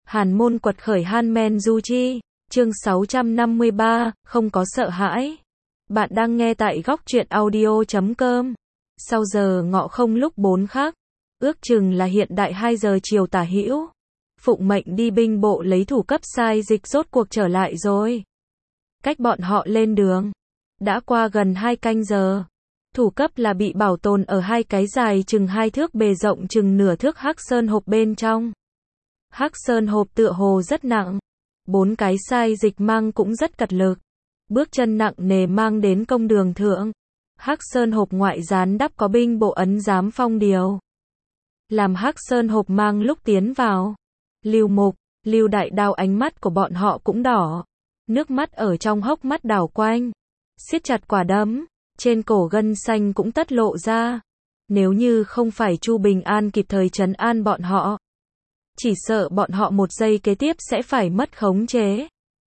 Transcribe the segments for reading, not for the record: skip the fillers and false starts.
Hàn môn quật khởi Hanmen Du Chi, chương 653, không có sợ hãi. Bạn đang nghe tại góc truyện audio.com. Sau giờ ngọ không lúc 4 khắc, ước chừng là hiện đại 2 giờ chiều tả hữu. Phụng mệnh đi binh bộ lấy thủ cấp sai dịch rốt cuộc trở lại rồi. Cách bọn họ lên đường, đã qua gần 2 canh giờ. Thủ cấp là bị bảo tồn ở hai cái dài chừng 2 thước bề rộng chừng nửa thước hắc sơn hộp bên trong. Hắc sơn hộp tựa hồ rất nặng. 4 cái sai dịch mang cũng rất cật lực. Bước chân nặng nề mang đến công đường thượng. Hắc sơn hộp ngoại gián đắp có binh bộ ấn giám phong điều. Làm hắc sơn hộp mang lúc tiến vào. Lưu Mục, Lưu Đại Đao ánh mắt của bọn họ cũng đỏ. Nước mắt ở trong hốc mắt đảo quanh. Siết chặt quả đấm. Trên cổ gân xanh cũng tất lộ ra. Nếu như không phải Chu Bình An kịp thời trấn an bọn họ, chỉ sợ bọn họ một giây kế tiếp sẽ phải mất khống chế.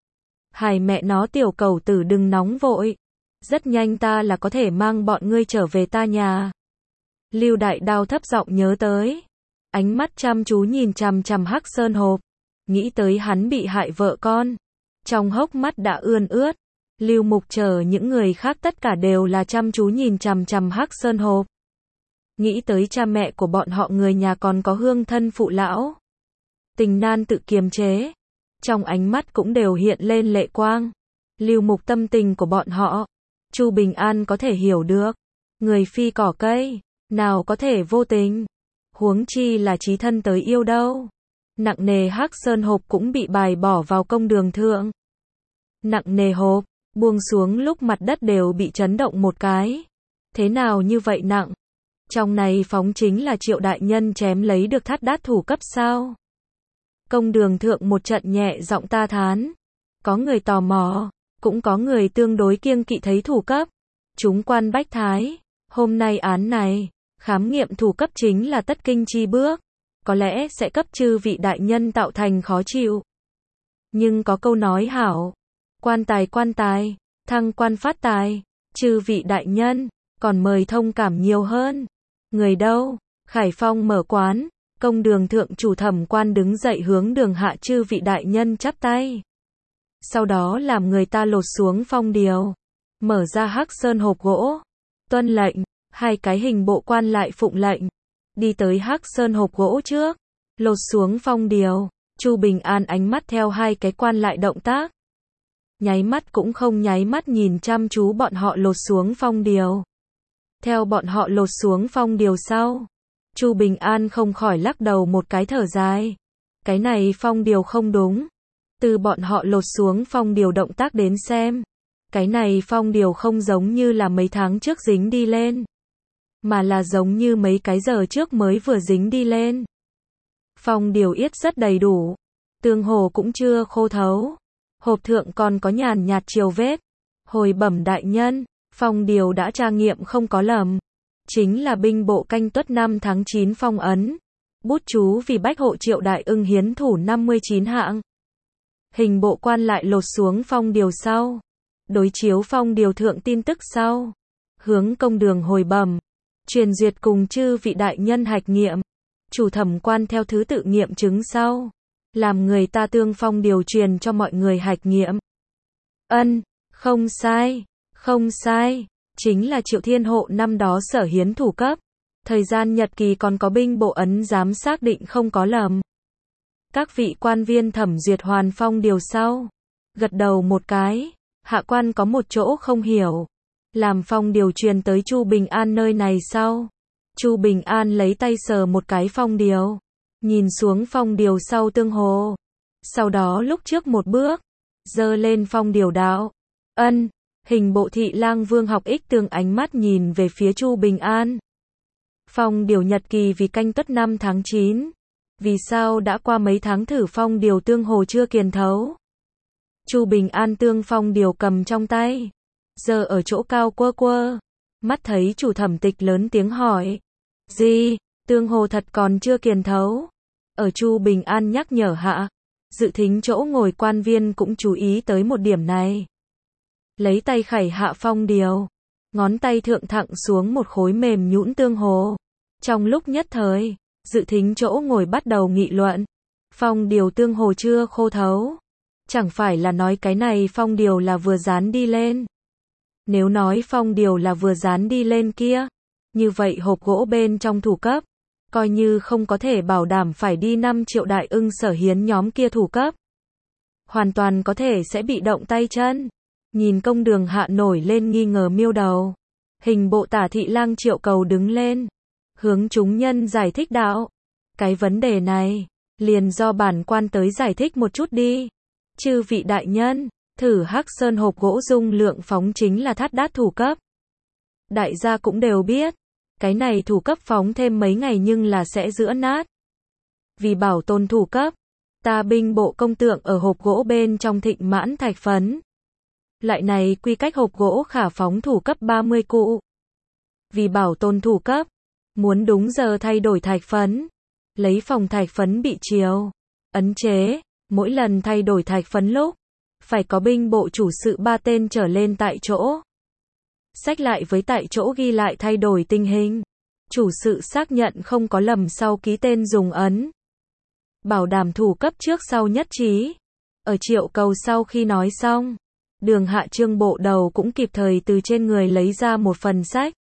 Hài mẹ nó tiểu cẩu tử đừng nóng vội. Rất nhanh ta là có thể mang bọn ngươi trở về ta nhà. Lưu Đại Đao thấp giọng nhớ tới. Ánh mắt chăm chú nhìn chằm chằm hắc sơn hộp. Nghĩ tới hắn bị hại vợ con. Trong hốc mắt đã ươn ướt. Lưu Mục chờ những người khác tất cả đều là chăm chú nhìn chằm chằm hắc sơn hộp. Nghĩ tới cha mẹ của bọn họ người nhà còn có hương thân phụ lão. Tình nan tự kiềm chế. Trong ánh mắt cũng đều hiện lên lệ quang. Lưu Mục tâm tình của bọn họ. Chu Bình An có thể hiểu được. Người phi cỏ cây, nào có thể vô tình. Huống chi là chí thân tới yêu đâu. Nặng nề hắc sơn hộp cũng bị bài bỏ vào công đường thượng. Nặng nề hộp, buông xuống lúc mặt đất đều bị chấn động một cái. Thế nào như vậy nặng? Trong này phóng chính là Triệu đại nhân chém lấy được thắt đát thủ cấp sao? Công đường thượng một trận nhẹ giọng ta thán. Có người tò mò, cũng có người tương đối kiêng kỵ thấy thủ cấp. Chúng quan bách thái, hôm nay án này, khám nghiệm thủ cấp chính là tất kinh chi bước. Có lẽ sẽ cấp chư vị đại nhân tạo thành khó chịu. Nhưng có câu nói hảo. Quan tài, thăng quan phát tài. Chư vị đại nhân, còn mời thông cảm nhiều hơn. Người đâu? Khải Phong mở quán. Công đường thượng chủ thẩm quan đứng dậy hướng đường hạ chư vị đại nhân chắp tay. Sau đó làm người ta lột xuống phong điều. Mở ra hắc sơn hộp gỗ. Tuân lệnh, hai cái hình bộ quan lại phụng lệnh. Đi tới hắc sơn hộp gỗ trước. Lột xuống phong điều. Chu Bình An ánh mắt theo hai cái quan lại động tác. Nháy mắt cũng không nháy mắt nhìn chăm chú bọn họ lột xuống phong điều. Theo bọn họ lột xuống phong điều sau. Chu Bình An không khỏi lắc đầu một cái thở dài. Cái này phong điều không đúng. Từ bọn họ lột xuống phong điều động tác đến xem. Cái này phong điều không giống như là mấy tháng trước dính đi lên. Mà là giống như mấy cái giờ trước mới vừa dính đi lên. Phong điều yết rất đầy đủ. Tương hồ cũng chưa khô thấu. Hộp thượng còn có nhàn nhạt chiều vết. Hồi bẩm đại nhân, phong điều đã tra nghiệm không có lầm. Chính là binh bộ canh tuất 5 tháng 9 phong ấn. Bút chú vì bách hộ Triệu đại ưng hiến thủ 59 hạng. Hình bộ quan lại lột xuống phong điều sau. Đối chiếu phong điều thượng tin tức sau. Hướng công đường hồi bẩm. Truyền duyệt cùng chư vị đại nhân hạch nghiệm. Chủ thẩm quan theo thứ tự nghiệm chứng sau. Làm người ta tương phong điều truyền cho mọi người hạch nghiệm. Ân, không sai, không sai. Chính là Triệu Thiên Hộ năm đó sở hiến thủ cấp. Thời gian nhật kỳ còn có binh bộ ấn giám xác định không có lầm. Các vị quan viên thẩm duyệt hoàn phong điều sau. Gật đầu một cái. Hạ quan có một chỗ không hiểu. Làm phong điều truyền tới Chu Bình An nơi này sau. Chu Bình An lấy tay sờ một cái phong điều. Nhìn xuống phong điều sau tương hồ. Sau đó lúc trước một bước. Giơ lên phong điều đạo. Ân. Hình bộ thị lang Vương Học Ích tương ánh mắt nhìn về phía Chu Bình An. Phong điều nhật kỳ vì canh tuất 5 tháng 9. Vì sao đã qua mấy tháng thử phong điều tương hồ chưa kiền thấu? Chu Bình An tương phong điều cầm trong tay. Giờ ở chỗ cao quơ quơ. Mắt thấy chủ thẩm tịch lớn tiếng hỏi. Gì? Tương hồ thật còn chưa kiền thấu. Ở Chu Bình An nhắc nhở hạ. Dự thính chỗ ngồi quan viên cũng chú ý tới một điểm này. Lấy tay khẩy hạ phong điều. Ngón tay thượng thẳng xuống một khối mềm nhũn tương hồ. Trong lúc nhất thời, dự thính chỗ ngồi bắt đầu nghị luận. Phong điều tương hồ chưa khô thấu. Chẳng phải là nói cái này phong điều là vừa dán đi lên. Nếu nói phong điều là vừa dán đi lên kia, như vậy hộp gỗ bên trong thủ cấp, coi như không có thể bảo đảm phải đi 5 triệu đại ưng Sở Hiến nhóm kia thủ cấp. Hoàn toàn có thể sẽ bị động tay chân. Nhìn Công Đường Hạ nổi lên nghi ngờ miêu đầu. Hình bộ Tả Thị Lang Triệu Cầu đứng lên, hướng chúng nhân giải thích đạo. Cái vấn đề này, liền do bản quan tới giải thích một chút đi. Chư vị đại nhân, thử Hắc Sơn hộp gỗ dung lượng phóng chính là thắt đát thủ cấp. Đại gia cũng đều biết, cái này thủ cấp phóng thêm mấy ngày nhưng là sẽ giữa nát. Vì bảo tồn thủ cấp, ta binh bộ công tượng ở hộp gỗ bên trong thịnh mãn thạch phấn. Loại này quy cách hộp gỗ khả phóng thủ cấp 30 cụ. Vì bảo tồn thủ cấp, muốn đúng giờ thay đổi thạch phấn, lấy phòng thạch phấn bị chiều, ấn chế, mỗi lần thay đổi thạch phấn lúc, phải có binh bộ chủ sự 3 tên trở lên tại chỗ. Xách lại với tại chỗ ghi lại thay đổi tình hình. Chủ sự xác nhận không có lầm sau ký tên dùng ấn. Bảo đảm thủ cấp trước sau nhất trí. Ở Triệu Cầu sau khi nói xong, Đường Hạ Trương bộ đầu cũng kịp thời từ trên người lấy ra một phần sách.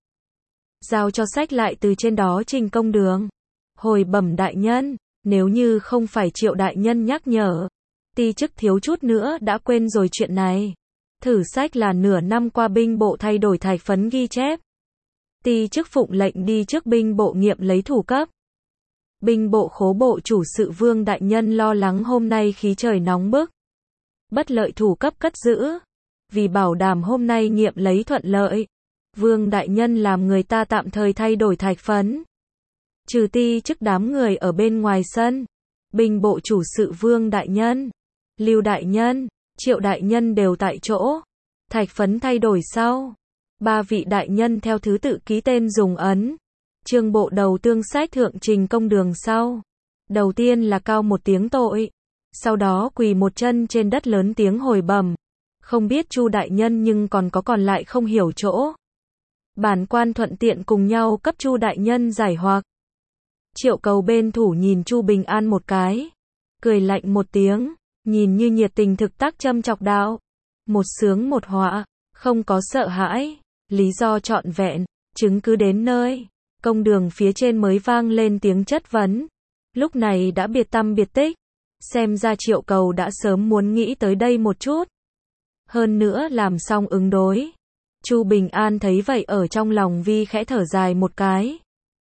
Giao cho sách lại từ trên đó trình Công Đường. Hồi bẩm đại nhân, nếu như không phải Triệu đại nhân nhắc nhở, ti chức thiếu chút nữa đã quên rồi chuyện này. Thử sách là nửa năm qua binh bộ thay đổi thạch phấn ghi chép. Ti chức phụng lệnh đi trước binh bộ nghiệm lấy thủ cấp. Binh bộ khố bộ chủ sự Vương đại nhân lo lắng hôm nay khí trời nóng bức, bất lợi thủ cấp cất giữ. Vì bảo đảm hôm nay nghiệm lấy thuận lợi, Vương đại nhân làm người ta tạm thời thay đổi thạch phấn. Trừ ti chức đám người ở bên ngoài sân, binh bộ chủ sự Vương đại nhân, Lưu đại nhân, Triệu đại nhân đều tại chỗ. Thạch phấn thay đổi sau, 3 vị đại nhân theo thứ tự ký tên dùng ấn. Trương bộ đầu tương sách thượng trình Công Đường sau. Đầu tiên là cao một tiếng tội, sau đó quỳ một chân trên đất lớn tiếng hồi bẩm. Không biết Chu đại nhân nhưng còn lại không hiểu chỗ. Bản quan thuận tiện cùng nhau cấp Chu đại nhân giải hoặc. Triệu Cầu bên thủ nhìn Chu Bình An một cái, cười lạnh một tiếng, nhìn như nhiệt tình thực tác châm chọc đạo. Một sướng một họa, không có sợ hãi, lý do trọn vẹn, chứng cứ đến nơi. Công Đường phía trên mới vang lên tiếng chất vấn. Lúc này đã biệt tăm biệt tích. Xem ra Triệu Cầu đã sớm muốn nghĩ tới đây một chút. Hơn nữa làm xong ứng đối. Chu Bình An thấy vậy ở trong lòng vi khẽ thở dài một cái.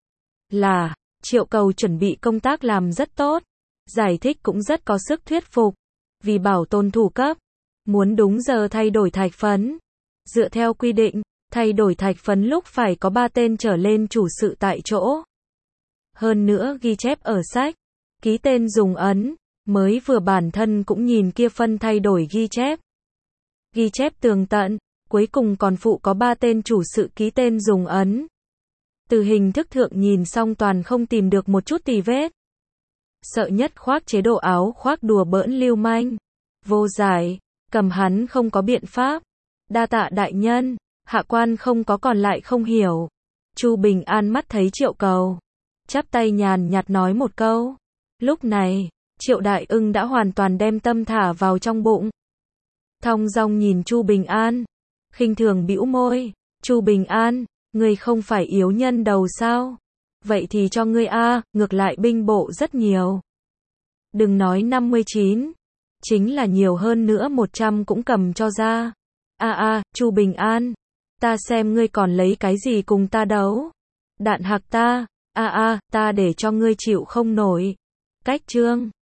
Là, Triệu Cầu chuẩn bị công tác làm rất tốt. Giải thích cũng rất có sức thuyết phục. Vì bảo tồn thủ cấp, muốn đúng giờ thay đổi thạch phấn. Dựa theo quy định, thay đổi thạch phấn lúc phải có 3 tên trở lên chủ sự tại chỗ. Hơn nữa ghi chép ở sách, ký tên dùng ấn, mới vừa bản thân cũng nhìn kia phân thay đổi ghi chép. Ghi chép tường tận, cuối cùng còn phụ có 3 tên chủ sự ký tên dùng ấn. Từ hình thức thượng nhìn xong toàn không tìm được một chút tì vết. Sợ nhất khoác chế độ áo khoác đùa bỡn lưu manh. Vô giải, cầm hắn không có biện pháp. Đa tạ đại nhân, hạ quan không có còn lại không hiểu. Chu Bình An mắt thấy Triệu Cầu, chắp tay nhàn nhạt nói một câu. Lúc này, Triệu Đại Ưng đã hoàn toàn đem tâm thả vào trong bụng. Thong dong nhìn Chu Bình An, khinh thường bĩu môi. Chu Bình An, ngươi không phải yếu nhân đầu sao? Vậy thì cho ngươi a, ngược lại binh bộ rất nhiều. Đừng nói 59, chính là nhiều hơn nữa 100 cũng cầm cho ra. Chu Bình An, ta xem ngươi còn lấy cái gì cùng ta đấu. Đạn hạc ta, ta để cho ngươi chịu không nổi. Cách chương